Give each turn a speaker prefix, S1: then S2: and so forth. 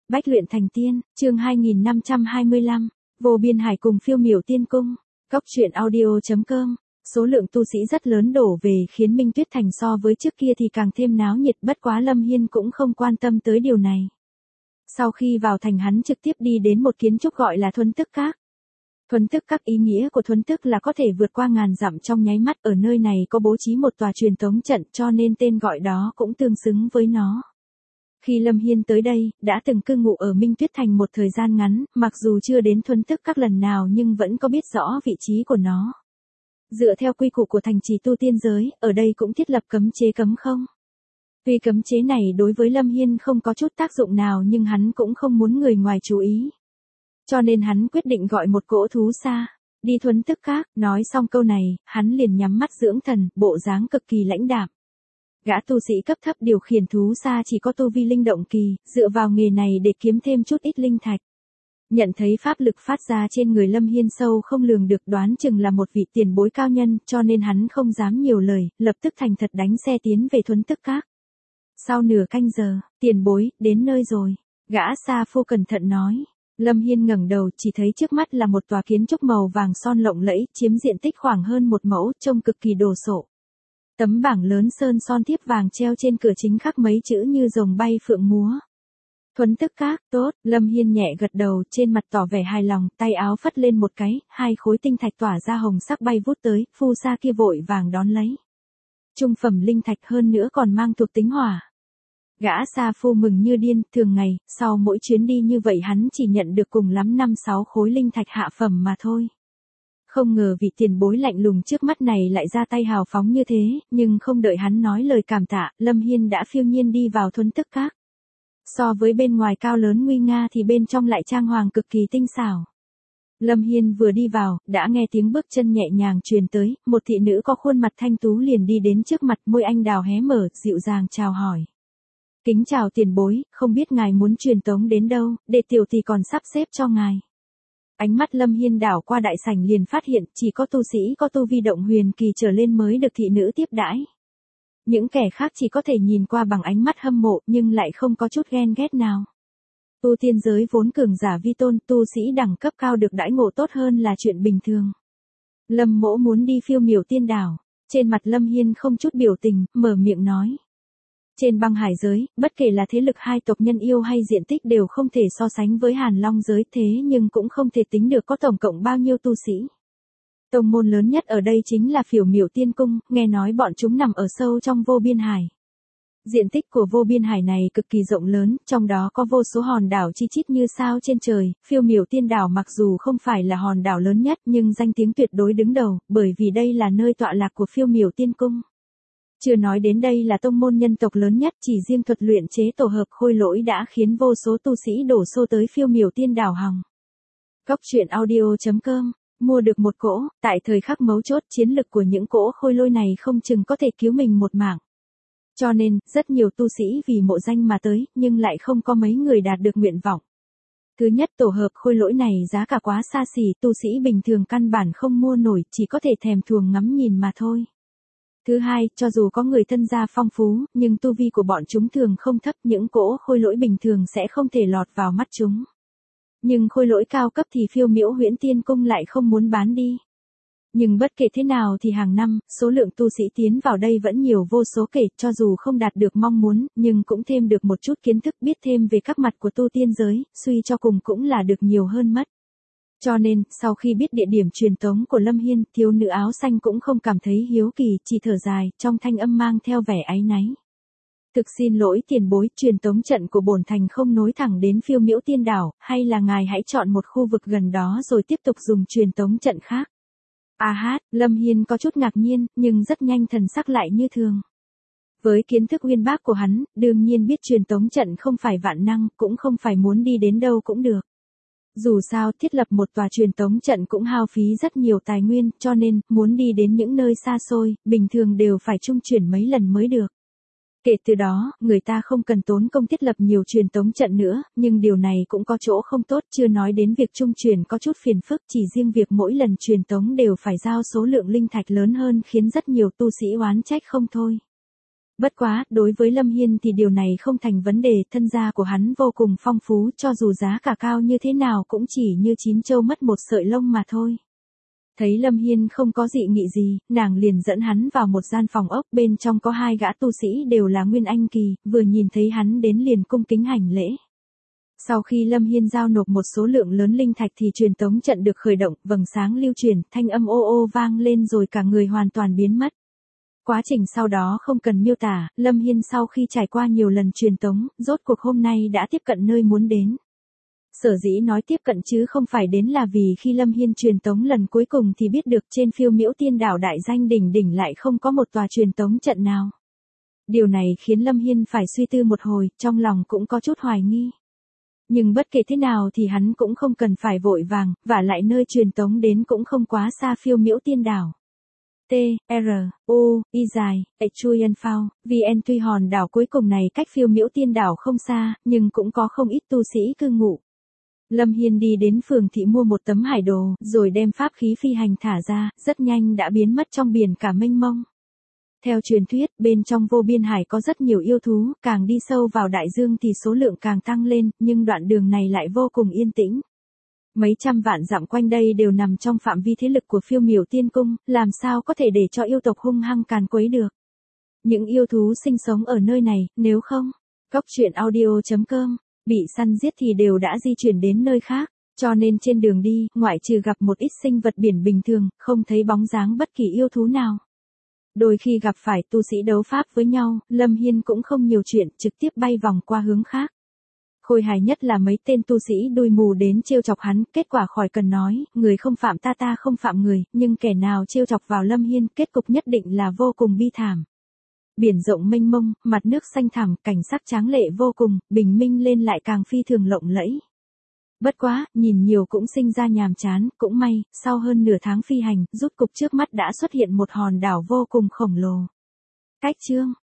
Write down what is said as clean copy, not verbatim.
S1: Bách luyện thành tiên, chương 2525, Vô Biên Hải cùng Phiêu Miểu Tiên Cung, Cốc truyện audio.com. Số lượng tu sĩ rất lớn đổ về khiến Minh Tuyết Thành so với trước kia thì càng thêm náo nhiệt, bất quá Lâm Hiên cũng không quan tâm tới điều này. Sau khi vào thành hắn trực tiếp đi đến một kiến trúc gọi là Thuấn Tức Các. Thuấn Tức Các, ý nghĩa của Thuấn Tức là có thể vượt qua ngàn dặm trong nháy mắt, ở nơi này có bố trí một tòa truyền tống trận cho nên tên gọi đó cũng tương xứng với nó. Khi Lâm Hiên tới đây, đã từng cư ngụ ở Minh Tuyết Thành một thời gian ngắn, mặc dù chưa đến Thuấn Tức Các lần nào nhưng vẫn có biết rõ vị trí của nó. Dựa theo quy củ của thành trì tu tiên giới, ở đây cũng thiết lập cấm chế cấm không. Tuy cấm chế này đối với Lâm Hiên không có chút tác dụng nào nhưng hắn cũng không muốn người ngoài chú ý. Cho nên hắn quyết định gọi một cỗ thú xa, đi Thuấn Tức Các. Nói xong câu này, hắn liền nhắm mắt dưỡng thần, bộ dáng cực kỳ lãnh đạm. Gã tu sĩ cấp thấp điều khiển thú xa chỉ có tu vi linh động kỳ, dựa vào nghề này để kiếm thêm chút ít linh thạch. Nhận thấy pháp lực phát ra trên người Lâm Hiên sâu không lường được, đoán chừng là một vị tiền bối cao nhân, cho nên hắn không dám nhiều lời, lập tức thành thật đánh xe tiến về Thuấn Tức Các. Sau nửa canh giờ, tiền bối, đến nơi rồi. Gã sa phu cẩn thận nói. Lâm Hiên ngẩng đầu, chỉ thấy trước mắt là một tòa kiến trúc màu vàng son lộng lẫy, chiếm diện tích khoảng hơn 1 mẫu, trông cực kỳ đồ sộ. Tấm bảng lớn sơn son thiếp vàng treo trên cửa chính khắc mấy chữ như rồng bay phượng múa. Thuấn Tức Các, tốt. Lâm Hiên nhẹ gật đầu, trên mặt tỏ vẻ hài lòng, tay áo phất lên một cái, 2 khối tinh thạch tỏa ra hồng sắc bay vút tới, phu sa kia vội vàng đón lấy. Trung phẩm linh thạch, hơn nữa còn mang thuộc tính hỏa. Gã sa phu mừng như điên, thường ngày, sau mỗi chuyến đi như vậy hắn chỉ nhận được cùng lắm 5-6 khối linh thạch hạ phẩm mà thôi. Không ngờ vị tiền bối lạnh lùng trước mắt này lại ra tay hào phóng như thế, nhưng không đợi hắn nói lời cảm tạ, Lâm Hiên đã phiêu nhiên đi vào Thuấn Tức Các. So với bên ngoài cao lớn nguy nga thì bên trong lại trang hoàng cực kỳ tinh xảo. Lâm Hiên vừa đi vào, đã nghe tiếng bước chân nhẹ nhàng truyền tới, một thị nữ có khuôn mặt thanh tú liền đi đến trước mặt, môi anh đào hé mở, dịu dàng chào hỏi. Kính chào tiền bối, không biết ngài muốn truyền tống đến đâu, để tiểu tỷ còn sắp xếp cho ngài. Ánh mắt Lâm Hiên đảo qua đại sảnh liền phát hiện chỉ có tu sĩ có tu vi động huyền kỳ trở lên mới được thị nữ tiếp đãi. Những kẻ khác chỉ có thể nhìn qua bằng ánh mắt hâm mộ nhưng lại không có chút ghen ghét nào. Tu tiên giới vốn cường giả vi tôn, tu sĩ đẳng cấp cao được đãi ngộ tốt hơn là chuyện bình thường. Lâm mỗ muốn đi Phiêu Miểu Tiên Đảo. Trên mặt Lâm Hiên không chút biểu tình, mở miệng nói. Trên băng hải giới, bất kể là thế lực hai tộc nhân yêu hay diện tích đều không thể so sánh với Hàn Long giới, thế nhưng cũng không thể tính được có tổng cộng bao nhiêu tu sĩ. Tông môn lớn nhất ở đây chính là Phiêu Miểu Tiên Cung, nghe nói bọn chúng nằm ở sâu trong Vô Biên Hải. Diện tích của Vô Biên Hải này cực kỳ rộng lớn, trong đó có vô số hòn đảo chi chít như sao trên trời. Phiêu Miểu Tiên Đảo mặc dù không phải là hòn đảo lớn nhất nhưng danh tiếng tuyệt đối đứng đầu, bởi vì đây là nơi tọa lạc của Phiêu Miểu Tiên Cung. Chưa nói đến đây là tông môn nhân tộc lớn nhất, chỉ riêng thuật luyện chế tổ hợp khôi lỗi đã khiến vô số tu sĩ đổ xô tới Phiêu Miểu Tiên Đảo hòng. Cốc truyện audio.com. Mua được một cỗ, tại thời khắc mấu chốt chiến lực của những cỗ khôi lỗi này không chừng có thể cứu mình một mạng. Cho nên, rất nhiều tu sĩ vì mộ danh mà tới, nhưng lại không có mấy người đạt được nguyện vọng. Thứ nhất, tổ hợp khôi lỗi này giá cả quá xa xỉ, tu sĩ bình thường căn bản không mua nổi, chỉ có thể thèm thuồng ngắm nhìn mà thôi. Thứ hai, cho dù có người thân gia phong phú, nhưng tu vi của bọn chúng thường không thấp, những cỗ khôi lỗi bình thường sẽ không thể lọt vào mắt chúng. Nhưng khôi lỗi cao cấp thì Phiêu Miểu Huyễn Tiên Cung lại không muốn bán đi. Nhưng bất kể thế nào thì hàng năm, số lượng tu sĩ tiến vào đây vẫn nhiều vô số kể, cho dù không đạt được mong muốn, nhưng cũng thêm được một chút kiến thức, biết thêm về các mặt của tu tiên giới, suy cho cùng cũng là được nhiều hơn mất. Cho nên, sau khi biết địa điểm truyền tống của Lâm Hiên, thiếu nữ áo xanh cũng không cảm thấy hiếu kỳ, chỉ thở dài, trong thanh âm mang theo vẻ áy náy. Thực xin lỗi tiền bối, truyền tống trận của bổn thành không nối thẳng đến Phiêu Miểu Tiên Đảo, hay là ngài hãy chọn một khu vực gần đó rồi tiếp tục dùng truyền tống trận khác. Lâm Hiên có chút ngạc nhiên, nhưng rất nhanh thần sắc lại như thường. Với kiến thức uyên bác của hắn, đương nhiên biết truyền tống trận không phải vạn năng, cũng không phải muốn đi đến đâu cũng được. Dù sao, thiết lập một tòa truyền tống trận cũng hao phí rất nhiều tài nguyên, cho nên, muốn đi đến những nơi xa xôi, bình thường đều phải trung chuyển mấy lần mới được. Kể từ đó, người ta không cần tốn công thiết lập nhiều truyền tống trận nữa, nhưng điều này cũng có chỗ không tốt, chưa nói đến việc trung chuyển có chút phiền phức, chỉ riêng việc mỗi lần truyền tống đều phải giao số lượng linh thạch lớn hơn khiến rất nhiều tu sĩ oán trách không thôi. Bất quá, đối với Lâm Hiên thì điều này không thành vấn đề, thân gia của hắn vô cùng phong phú, cho dù giá cả cao như thế nào cũng chỉ như chín châu mất một sợi lông mà thôi. Thấy Lâm Hiên không có dị nghị gì, nàng liền dẫn hắn vào một gian phòng ốc, bên trong có 2 gã tu sĩ đều là Nguyên Anh kỳ, vừa nhìn thấy hắn đến liền cung kính hành lễ. Sau khi Lâm Hiên giao nộp một số lượng lớn linh thạch thì truyền tống trận được khởi động, vầng sáng lưu truyền, thanh âm ô ô vang lên rồi cả người hoàn toàn biến mất. Quá trình sau đó không cần miêu tả, Lâm Hiên sau khi trải qua nhiều lần truyền tống, rốt cuộc hôm nay đã tiếp cận nơi muốn đến. Sở dĩ nói tiếp cận chứ không phải đến là vì khi Lâm Hiên truyền tống lần cuối cùng thì biết được trên Phiêu Miễu Tiên Đảo đại danh đỉnh đỉnh lại không có một tòa truyền tống trận nào. Điều này khiến Lâm Hiên phải suy tư một hồi, trong lòng cũng có chút hoài nghi. Nhưng bất kể thế nào thì hắn cũng không cần phải vội vàng, vả lại nơi truyền tống đến cũng không quá xa Phiêu Miễu Tiên Đảo. T, R, U, Y dài, Chuyen Phao, VN tuy hòn đảo cuối cùng này cách Phiêu Miễu Tiên Đảo không xa, nhưng cũng có không ít tu sĩ cư ngụ. Lâm Hiên đi đến phường thị mua một tấm hải đồ, rồi đem pháp khí phi hành thả ra, rất nhanh đã biến mất trong biển cả mênh mông. Theo truyền thuyết, bên trong vô biên hải có rất nhiều yêu thú, càng đi sâu vào đại dương thì số lượng càng tăng lên, nhưng đoạn đường này lại vô cùng yên tĩnh. Mấy trăm vạn dặm quanh đây đều nằm trong phạm vi thế lực của Phiêu Miểu Tiên Cung, làm sao có thể để cho yêu tộc hung hăng càn quấy được. Những yêu thú sinh sống ở nơi này, nếu không, Goctruyện.audio.com, bị săn giết thì đều đã di chuyển đến nơi khác, cho nên trên đường đi, ngoại trừ gặp một ít sinh vật biển bình thường, không thấy bóng dáng bất kỳ yêu thú nào. Đôi khi gặp phải tu sĩ đấu pháp với nhau, Lâm Hiên cũng không nhiều chuyện, trực tiếp bay vòng qua hướng khác. Khôi hài nhất là mấy tên tu sĩ đuôi mù đến trêu chọc hắn, kết quả khỏi cần nói, người không phạm ta ta không phạm người, nhưng kẻ nào trêu chọc vào Lâm Hiên, kết cục nhất định là vô cùng bi thảm. Biển rộng mênh mông, mặt nước xanh thẳm, cảnh sắc tráng lệ vô cùng, bình minh lên lại càng phi thường lộng lẫy. Bất quá, nhìn nhiều cũng sinh ra nhàm chán, cũng may, sau hơn nửa tháng phi hành, rút cục trước mắt đã xuất hiện một hòn đảo vô cùng khổng lồ. Cách chương